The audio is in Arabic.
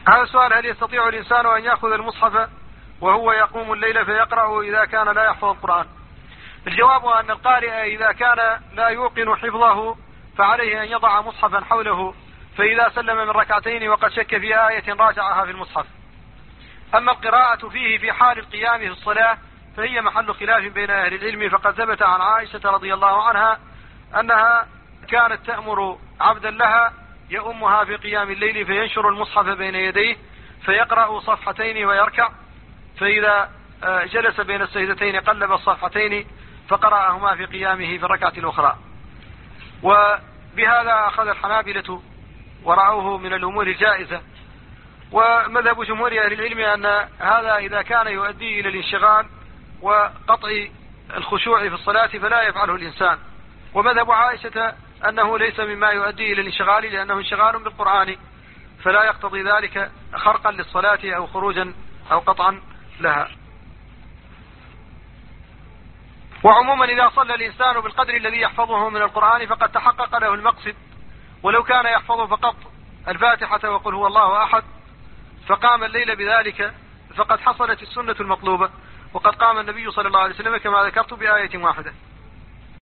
هذا السؤال: هل يستطيع الإنسان أن يأخذ المصحف وهو يقوم الليل فيقرأه إذا كان لا يحفظ القرآن؟ الجواب أن القارئ إذا كان لا يوقن حفظه فعليه أن يضع مصحفا حوله، فإذا سلم من ركعتين وقد شك في آية راجعها في المصحف. أما القراءة فيه في حال القيام في الصلاة فهي محل خلاف بين أهل العلم، فقد ثبت عن عائشة رضي الله عنها أنها كانت تأمر عبدا لها يؤمها في قيام الليل فينشر المصحف بين يديه فيقرأ صفحتين ويركع، فإذا جلس بين السجدتين قلب الصفحتين فقرأهما في قيامه في الركعة الأخرى. وبهذا أخذ الحنابلة ورعوه من الأمور الجائزة. ومذهب جمهور أهل العلم أن هذا إذا كان يؤدي إلى الانشغال وقطع الخشوع في الصلاة فلا يفعله الإنسان. ومذهب عائشة أنه ليس مما يؤدي إلى الانشغال لأنه انشغال بالقرآن، فلا يقتضي ذلك خرقا للصلاة أو خروجا أو قطعا لها. وعموما إذا صلى الإنسان بالقدر الذي يحفظه من القرآن فقد تحقق له المقصد، ولو كان يحفظ فقط الفاتحة وقل هو الله أحد فقام الليل بذلك فقد حصلت السنة المطلوبة، وقد قام النبي صلى الله عليه وسلم كما ذكرت بآية واحدة.